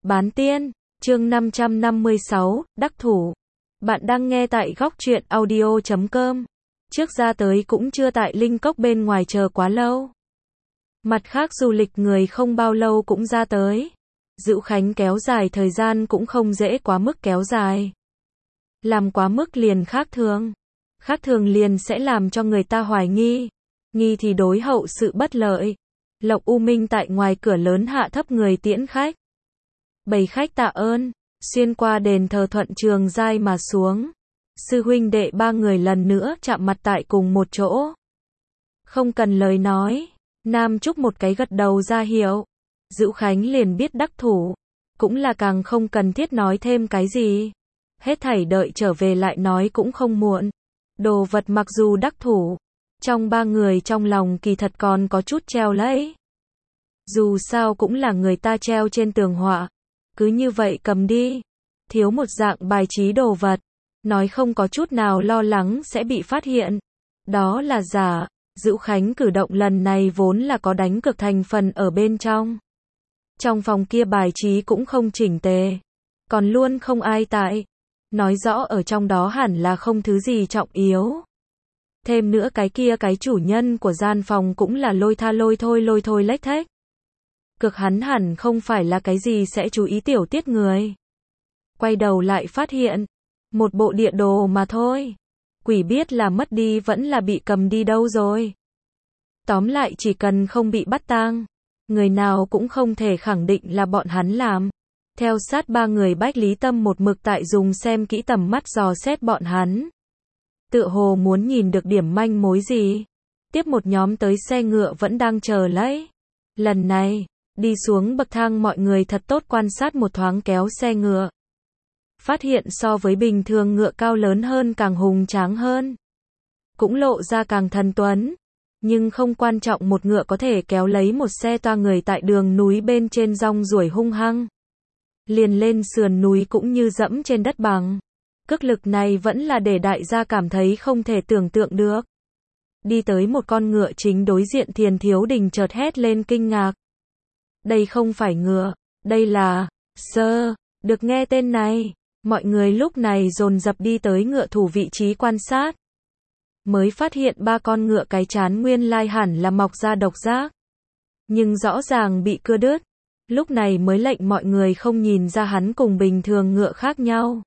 Bán tiên, chương 556, đắc thủ. Bạn đang nghe tại góc truyện audio.com. Trước ra tới cũng chưa tại Linh Cốc bên ngoài chờ quá lâu. Mặt khác du lịch người không bao lâu cũng ra tới. Dữu Khánh kéo dài thời gian cũng không dễ quá mức kéo dài. Làm quá mức liền khác thường. Khác thường liền sẽ làm cho người ta hoài nghi. Nghi thì đối hậu sự bất lợi. Lộc U Minh tại ngoài cửa lớn hạ thấp người tiễn khách. Bầy khách tạ ơn, xuyên qua đền thờ Thuận Trường Giai mà xuống. Sư huynh đệ ba người lần nữa chạm mặt tại cùng một chỗ. Không cần lời nói, Nam Trúc một cái gật đầu ra hiệu. Dữu Khánh liền biết đắc thủ, cũng là càng không cần thiết nói thêm cái gì. Hết thảy đợi trở về lại nói cũng không muộn. Đồ vật mặc dù đắc thủ, trong ba người trong lòng kỳ thật còn có chút treo lẫy. Dù sao cũng là người ta treo trên tường họa. Cứ như vậy cầm đi. Thiếu một dạng bài trí đồ vật. Nói không có chút nào lo lắng sẽ bị phát hiện. Đó là giả. Dữu Khánh cử động lần này vốn là có đánh cược thành phần ở bên trong. Trong phòng kia bài trí cũng không chỉnh tề. Còn luôn không ai tại. Nói rõ ở trong đó hẳn là không thứ gì trọng yếu. Thêm nữa cái kia cái chủ nhân của gian phòng cũng là lôi thôi lếch thếch. Cực hắn hẳn không phải là cái gì sẽ chú ý tiểu tiết người. Quay đầu lại phát hiện. Một bộ địa đồ mà thôi. Quỷ biết là mất đi vẫn là bị cầm đi đâu rồi. Tóm lại chỉ cần không bị bắt tang. Người nào cũng không thể khẳng định là bọn hắn làm. Theo sát ba người Bách Lý Tâm một mực tại dùng xem kỹ tầm mắt dò xét bọn hắn. Tựa hồ muốn nhìn được điểm manh mối gì. Tiếp một nhóm tới xe ngựa vẫn đang chờ lấy. Lần này, đi xuống bậc thang mọi người thật tốt quan sát một thoáng kéo xe ngựa. Phát hiện so với bình thường ngựa cao lớn hơn càng hùng tráng hơn. Cũng lộ ra càng thần tuấn. Nhưng không quan trọng một ngựa có thể kéo lấy một xe toa người tại đường núi bên trên rong ruổi hung hăng. Liền lên sườn núi cũng như dẫm trên đất bằng. Cước lực này vẫn là để đại gia cảm thấy không thể tưởng tượng được. Đi tới một con ngựa chính đối diện Thiền Thiếu Đình chợt hét lên kinh ngạc. Đây không phải ngựa, đây là Sơ. Được nghe tên này, mọi người lúc này dồn dập đi tới ngựa thủ vị trí quan sát. Mới phát hiện ba con ngựa cái chán nguyên lai hẳn là mọc ra độc giác. Nhưng rõ ràng bị cưa đứt. Lúc này mới lệnh mọi người không nhìn ra hắn cùng bình thường ngựa khác nhau.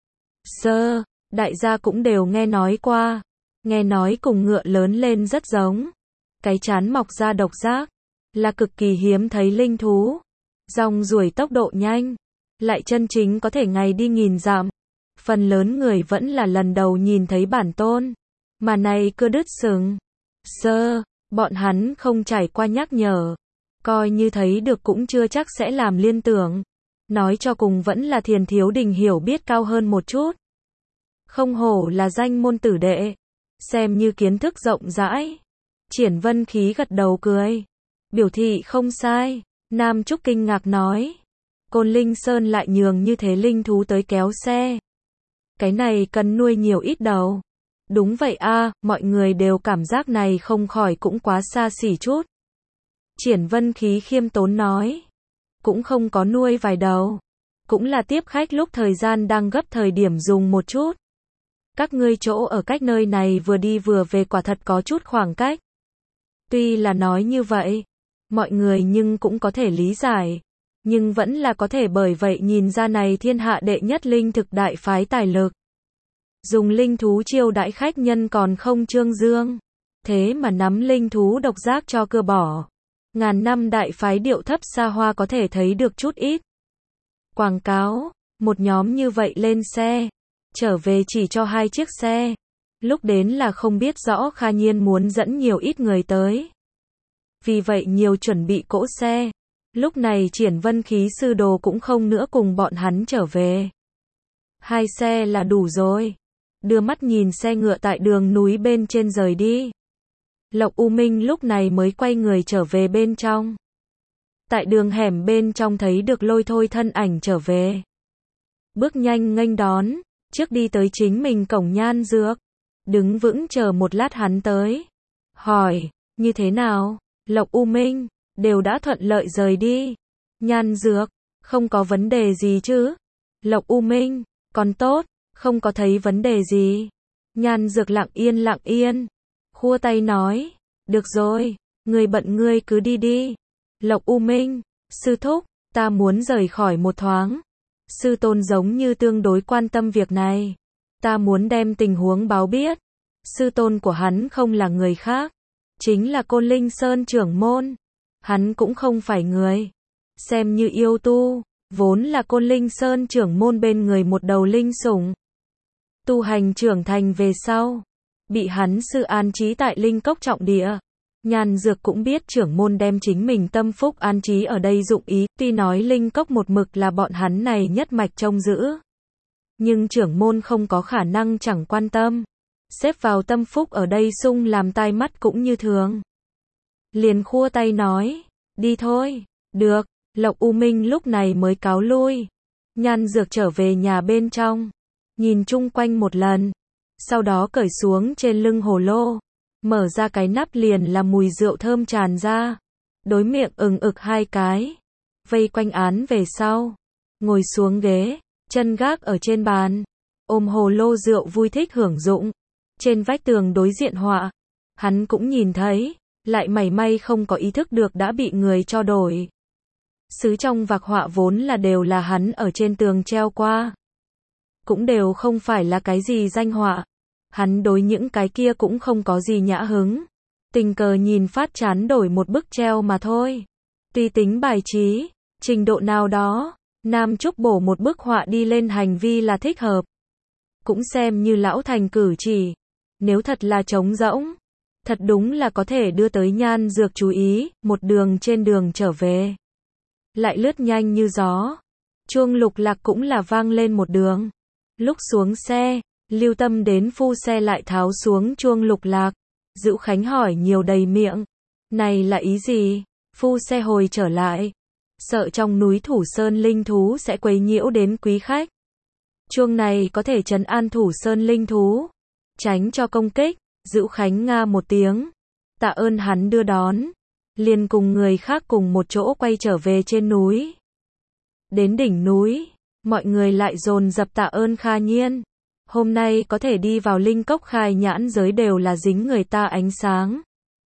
Sơ, đại gia cũng đều nghe nói qua. Nghe nói cùng ngựa lớn lên rất giống. Cái chán mọc ra độc giác. Là cực kỳ hiếm thấy linh thú. Rong ruổi tốc độ nhanh. Lại chân chính có thể ngày đi nghìn dặm. Phần lớn người vẫn là lần đầu nhìn thấy bản tôn. Mà này cưa đứt sừng. Sơ, bọn hắn không trải qua nhắc nhở. Coi như thấy được cũng chưa chắc sẽ làm liên tưởng. Nói cho cùng vẫn là Thiền Thiếu Đình hiểu biết cao hơn một chút. Không hổ là danh môn tử đệ. Xem như kiến thức rộng rãi. Triển Vân Khí gật đầu cười. Biểu thị không sai. Nam Trúc kinh ngạc nói. Côn Linh Sơn lại nhường như thế linh thú tới kéo xe. Cái này cần nuôi nhiều ít đầu. Đúng vậy a, mọi người đều cảm giác này không khỏi cũng quá xa xỉ chút. Triển Vân Khí khiêm tốn nói. Cũng không có nuôi vài đầu. Cũng là tiếp khách lúc thời gian đang gấp thời điểm dùng một chút. Các ngươi chỗ ở cách nơi này vừa đi vừa về quả thật có chút khoảng cách. Tuy là nói như vậy, mọi người nhưng cũng có thể lý giải. Nhưng vẫn là có thể bởi vậy nhìn ra này thiên hạ đệ nhất linh thực đại phái tài lực. Dùng linh thú chiêu đãi khách nhân còn không trương dương. Thế mà nắm linh thú độc giác cho cưa bỏ. Ngàn năm đại phái điệu thấp xa hoa có thể thấy được chút ít. Quảng cáo, một nhóm như vậy lên xe. Trở về chỉ cho 2 chiếc xe. Lúc đến là không biết rõ Kha Nhiên muốn dẫn nhiều ít người tới. Vì vậy nhiều chuẩn bị cỗ xe. Lúc này Triển Vân Khí sư đồ cũng không nữa cùng bọn hắn trở về. 2 xe là đủ rồi. Đưa mắt nhìn xe ngựa tại đường núi bên trên rời đi. Lộc U Minh lúc này mới quay người trở về bên trong. Tại đường hẻm bên trong thấy được lôi thôi thân ảnh trở về. Bước nhanh nghênh đón, trước đi tới chính mình cổng Nhan Dược. Đứng vững chờ một lát hắn tới. Hỏi, như thế nào? Lộc U Minh, đều đã thuận lợi rời đi. Nhan Dược, Không có vấn đề gì chứ? Lộc U Minh, còn tốt, không có thấy vấn đề gì. Nhan Dược lặng yên, khua tay nói, được rồi, người bận ngươi cứ đi đi. Lộc U Minh, sư thúc, ta muốn rời khỏi một thoáng. Sư tôn giống như tương đối quan tâm việc này. Ta muốn đem tình huống báo biết. Sư tôn của hắn không là người khác, chính là Côn Linh Sơn trưởng môn. Hắn cũng không phải người xem như yêu tu, vốn là Côn Linh Sơn trưởng môn bên người một đầu linh sủng. Tu hành trưởng thành về sau, bị hắn sư an trí tại linh cốc trọng địa. Nhan Dược cũng biết trưởng môn đem chính mình tâm phúc an trí ở đây dụng ý, tuy nói linh cốc một mực là bọn hắn này nhất mạch trông giữ. Nhưng trưởng môn không có khả năng chẳng quan tâm. Xếp vào tâm phúc ở đây sung làm tai mắt cũng như thường. Liền khua tay nói, đi thôi, được, Lộc U Minh lúc này mới cáo lui. Nhan Dược trở về nhà bên trong, nhìn chung quanh một lần, sau đó cởi xuống trên lưng hồ lô, mở ra cái nắp liền là mùi rượu thơm tràn ra, đối miệng ực 2 cái, vây quanh án về sau, ngồi xuống ghế, chân gác ở trên bàn, ôm hồ lô rượu vui thích hưởng dụng. Trên vách tường đối diện họa, hắn cũng nhìn thấy, lại mảy may không có ý thức được đã bị người cho đổi. Sứ trong vạc họa vốn là đều là hắn ở trên tường treo qua, cũng đều không phải là cái gì danh họa. Hắn đối những cái kia cũng không có gì nhã hứng, tình cờ nhìn phát chán đổi một bức treo mà thôi. Tuy tính bài trí, trình độ nào đó, Nam Trúc bổ một bức họa đi lên hành vi là thích hợp. Cũng xem như lão thành cử chỉ. Nếu thật là trống rỗng, thật đúng là có thể đưa tới Nhan Dược chú ý, một đường trên đường trở về. Lại lướt nhanh như gió. Chuông lục lạc cũng là vang lên một đường. Lúc xuống xe, lưu tâm đến phu xe lại tháo xuống chuông lục lạc. Dữu Khánh hỏi nhiều đầy miệng. Này là ý gì? Phu xe hồi trở lại. Sợ trong núi Thủ Sơn linh thú sẽ quấy nhiễu đến quý khách. Chuông này có thể trấn an Thủ Sơn linh thú, tránh cho công kích. Dữu Khánh nga một tiếng, tạ ơn hắn đưa đón, liền cùng người khác cùng một chỗ quay trở về trên núi. Đến đỉnh núi, mọi người lại dồn dập tạ ơn Kha Nhiên. Hôm nay có thể đi vào linh cốc khai nhãn giới đều là dính người ta ánh sáng.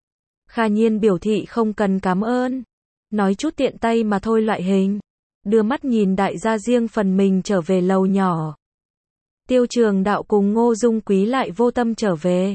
Kha Nhiên biểu thị không cần cảm ơn, nói chút tiện tay mà thôi loại hình. Đưa mắt nhìn đại gia riêng phần mình trở về lầu nhỏ. Tiêu Trường Đạo cùng Ngô Dung Quý lại vô tâm trở về.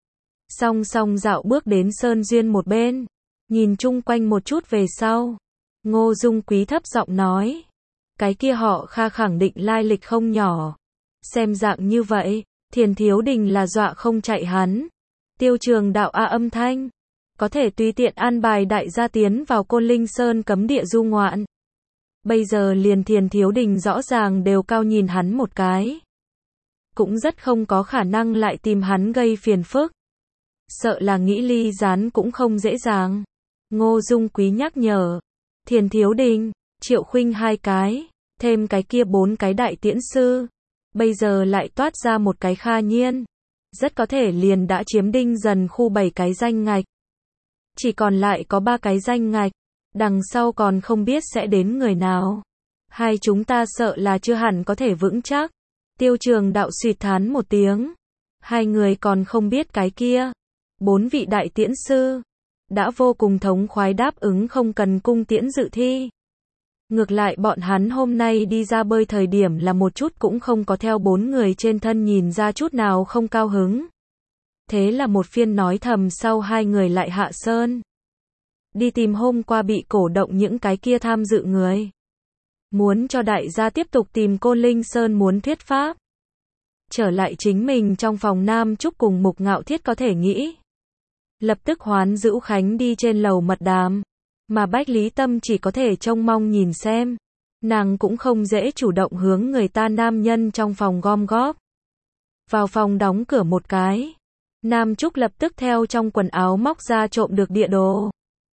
Song song dạo bước đến Sơn Duyên một bên, nhìn chung quanh một chút về sau. Ngô Dung Quý thấp giọng nói, cái kia họ Kha khẳng định lai lịch không nhỏ. Xem dạng như vậy, Thiền Thiếu Đình là dọa không chạy hắn. Tiêu Trường Đạo âm thanh, có thể tùy tiện an bài đại gia tiến vào Côn Linh Sơn cấm địa du ngoạn. Bây giờ liền Thiền Thiếu Đình rõ ràng đều cao nhìn hắn một cái. Cũng rất không có khả năng lại tìm hắn gây phiền phức. Sợ là nghĩ ly gián cũng không dễ dàng. Ngô Dung Quý nhắc nhở. Thiền Thiếu Đình, Triệu Khuynh 2 cái, thêm cái kia 4 cái đại tiễn sư. Bây giờ lại toát ra một cái Kha Nhiên. Rất có thể liền đã chiếm Đinh Dần khu 7 cái danh ngạch. Chỉ còn lại có 3 cái danh ngạch. Đằng sau còn không biết sẽ đến người nào. Hai chúng ta sợ là chưa hẳn có thể vững chắc. Tiêu Trường Đạo suýt thán một tiếng. Hai người còn không biết cái kia. 4 vị đại tiễn sư. Đã vô cùng thống khoái đáp ứng không cần cung tiễn dự thi. Ngược lại bọn hắn hôm nay đi ra bơi thời điểm là một chút cũng không có theo 4 người trên thân nhìn ra chút nào không cao hứng. Thế là một phiên nói thầm sau hai người lại hạ sơn. Đi tìm hôm qua bị cổ động những cái kia tham dự người. Muốn cho đại gia tiếp tục tìm Côn Linh Sơn muốn thuyết pháp. Trở lại chính mình trong phòng Nam Trúc cùng Mục Ngạo Thiết có thể nghĩ. Lập tức hoán Dữu Khánh đi trên lầu mật đàm. Mà Bách Lý Tâm chỉ có thể trông mong nhìn xem. Nàng cũng không dễ chủ động hướng người ta nam nhân trong phòng gom góp. Vào phòng đóng cửa một cái. Nam Trúc lập tức theo trong quần áo móc ra trộm được địa đồ.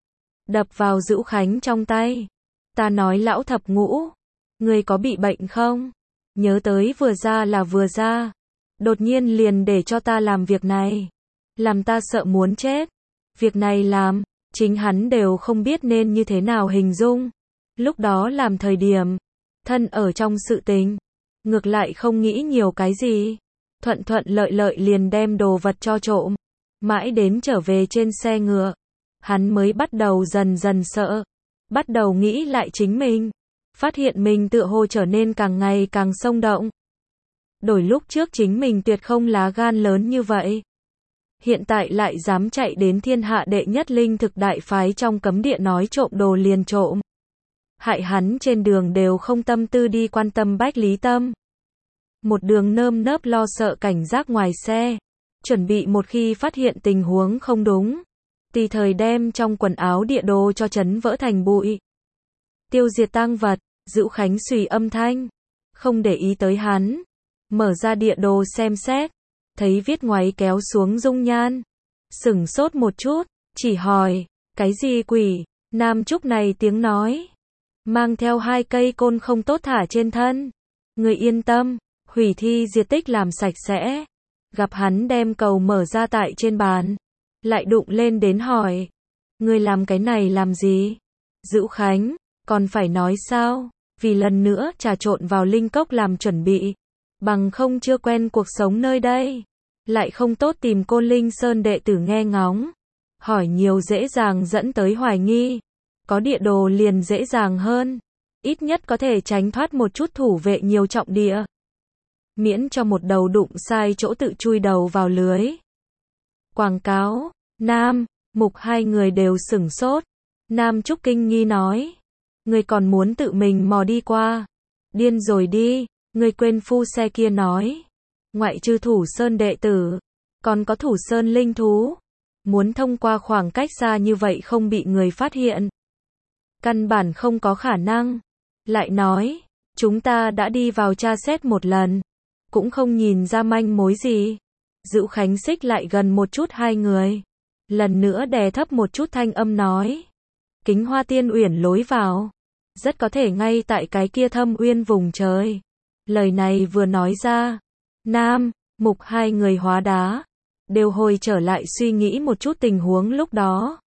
Đập vào Dữu Khánh trong tay. Ta nói lão thập ngũ. Người có bị bệnh không? Nhớ tới vừa ra là vừa ra. Đột nhiên liền để cho ta làm việc này. Làm ta sợ muốn chết. Việc này làm, chính hắn đều không biết nên như thế nào hình dung. Lúc đó làm thời điểm, thân ở trong sự tình, ngược lại không nghĩ nhiều cái gì. Thuận thuận lợi lợi liền đem đồ vật cho trộm. Mãi đến trở về trên xe ngựa, hắn mới bắt đầu dần dần sợ. Bắt đầu nghĩ lại chính mình. Phát hiện mình tựa hồ trở nên càng ngày càng xông động. Đổi lúc trước chính mình tuyệt không lá gan lớn như vậy. Hiện tại lại dám chạy đến thiên hạ đệ nhất linh thực đại phái trong cấm địa nói trộm đồ liền trộm. Hại hắn trên đường đều không tâm tư đi quan tâm Bách Lý Tâm. Một đường nơm nớp lo sợ cảnh giác ngoài xe. Chuẩn bị một khi phát hiện tình huống không đúng. Tùy thời đem trong quần áo địa đồ cho chấn vỡ thành bụi. Tiêu diệt tang vật, Dữu Khánh xùy âm thanh. Không để ý tới hắn. Mở ra địa đồ xem xét. Thấy viết ngoáy kéo xuống dung nhan. Sửng sốt một chút, chỉ hỏi, cái gì quỷ, Nam Trúc này tiếng nói. Mang theo 2 cây côn không tốt thả trên thân. Người yên tâm, hủy thi diệt tích làm sạch sẽ. Gặp hắn đem cầu mở ra tại trên bàn. Lại đụng lên đến hỏi. Người làm cái này làm gì? Dữu Khánh, còn phải nói sao? Vì lần nữa trà trộn vào linh cốc làm chuẩn bị. Bằng không chưa quen cuộc sống nơi đây. Lại không tốt tìm Côn Linh Sơn đệ tử nghe ngóng. Hỏi nhiều dễ dàng dẫn tới hoài nghi. Có địa đồ liền dễ dàng hơn. Ít nhất có thể tránh thoát một chút thủ vệ nhiều trọng địa. Miễn cho một đầu đụng sai chỗ tự chui đầu vào lưới. Quảng cáo, Nam, Mục hai người đều sửng sốt. Nam Trúc kinh nghi nói. Người còn muốn tự mình mò đi qua. Điên rồi đi, người quên phu xe kia nói. Ngoại trừ Thủ Sơn đệ tử, còn có Thủ Sơn linh thú. Muốn thông qua khoảng cách xa như vậy không bị người phát hiện. Căn bản không có khả năng. Lại nói, chúng ta đã đi vào tra xét một lần. Cũng không nhìn ra manh mối gì. Dữu Khánh xích lại gần một chút hai người. Lần nữa đè thấp một chút thanh âm nói. Kính Hoa Tiên Uyển lối vào. Rất có thể ngay tại cái kia thâm uyên vùng trời. Lời này vừa nói ra. Nam, Mục hai người hóa đá. Đều hồi trở lại suy nghĩ một chút tình huống lúc đó.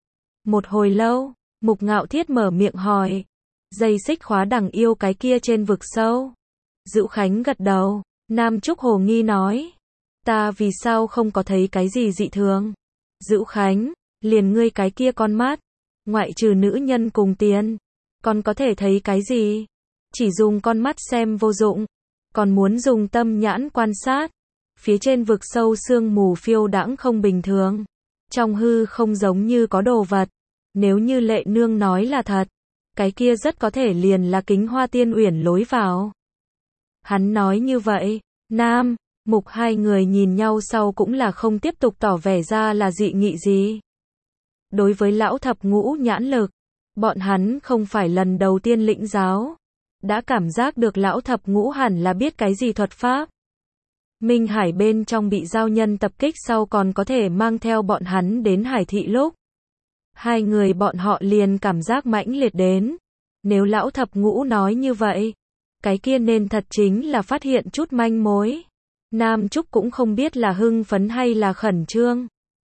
Một hồi lâu, Mục Ngạo Thiết mở miệng hỏi. Dây xích khóa đằng yêu cái kia trên vực sâu. Dữu Khánh gật đầu. Nam Trúc hồ nghi nói. Ta vì sao không có thấy cái gì dị thường? Dữu Khánh, liền ngươi cái kia con mắt. Ngoại trừ nữ nhân cùng tiền. Còn có thể thấy cái gì? Chỉ dùng con mắt xem vô dụng. Còn muốn dùng tâm nhãn quan sát. Phía trên vực sâu sương mù phiêu đãng không bình thường. Trong hư không giống như có đồ vật. Nếu như Lệ Nương nói là thật. Cái kia rất có thể liền là Kính Hoa Tiên Uyển lối vào. Hắn nói như vậy. Nam, Mục hai người nhìn nhau sau cũng là không tiếp tục tỏ vẻ ra là dị nghị gì. Đối với lão thập ngũ nhãn lực. Bọn hắn không phải lần đầu tiên lĩnh giáo. Đã cảm giác được lão thập ngũ hẳn là biết cái gì thuật pháp. Minh Hải bên trong bị giao nhân tập kích sau còn có thể mang theo bọn hắn đến Hải thị lúc. Hai người bọn họ liền cảm giác mãnh liệt đến. Nếu lão thập ngũ nói như vậy, cái kia nên thật chính là phát hiện chút manh mối. Nam Trúc cũng không biết là hưng phấn hay là khẩn trương.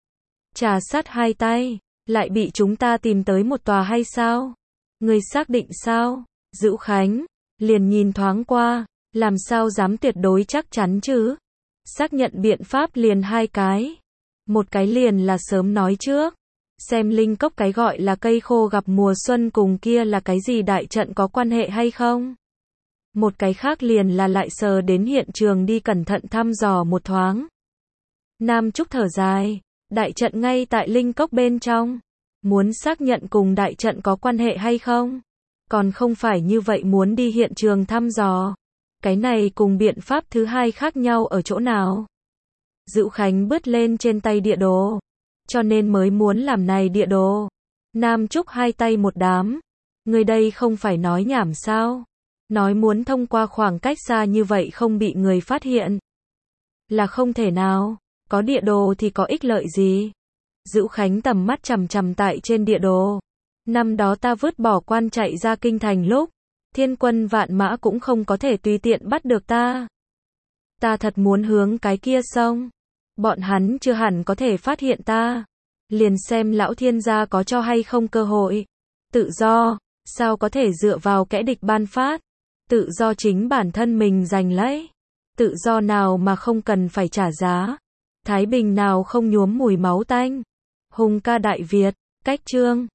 Trà sát hai tay, lại bị chúng ta tìm tới một tòa hay sao? Người xác định sao? Dữu Khánh, liền nhìn thoáng qua, làm sao dám tuyệt đối chắc chắn chứ? Xác nhận biện pháp liền 2 cái. Một cái liền là sớm nói trước. Xem linh cốc cái gọi là cây khô gặp mùa xuân cùng kia là cái gì đại trận có quan hệ hay không? Một cái khác liền là lại sờ đến hiện trường đi cẩn thận thăm dò một thoáng. Nam Trúc thở dài, đại trận ngay tại linh cốc bên trong. Muốn xác nhận cùng đại trận có quan hệ hay không? Còn không phải như vậy muốn đi hiện trường thăm dò. Cái này cùng biện pháp thứ hai khác nhau ở chỗ nào? Dữu Khánh bứt lên trên tay địa đồ. Cho nên mới muốn làm này địa đồ. Nam Trúc hai tay một đám. Người đây không phải nói nhảm sao? Nói muốn thông qua khoảng cách xa như vậy không bị người phát hiện. Là không thể nào. Có địa đồ thì có ích lợi gì? Dữu Khánh tầm mắt chằm chằm tại trên địa đồ. Năm đó ta vứt bỏ quan chạy ra kinh thành lúc. Thiên quân vạn mã cũng không có thể tùy tiện bắt được ta. Ta thật muốn hướng cái kia sông. Bọn hắn chưa hẳn có thể phát hiện ta. Liền xem lão thiên gia có cho hay không cơ hội. Tự do, Sao có thể dựa vào kẻ địch ban phát? Tự do chính bản thân mình giành lấy. Tự do nào mà không cần phải trả giá? Thái bình nào không nhuốm mùi máu tanh? Hùng ca Đại Việt, cách chương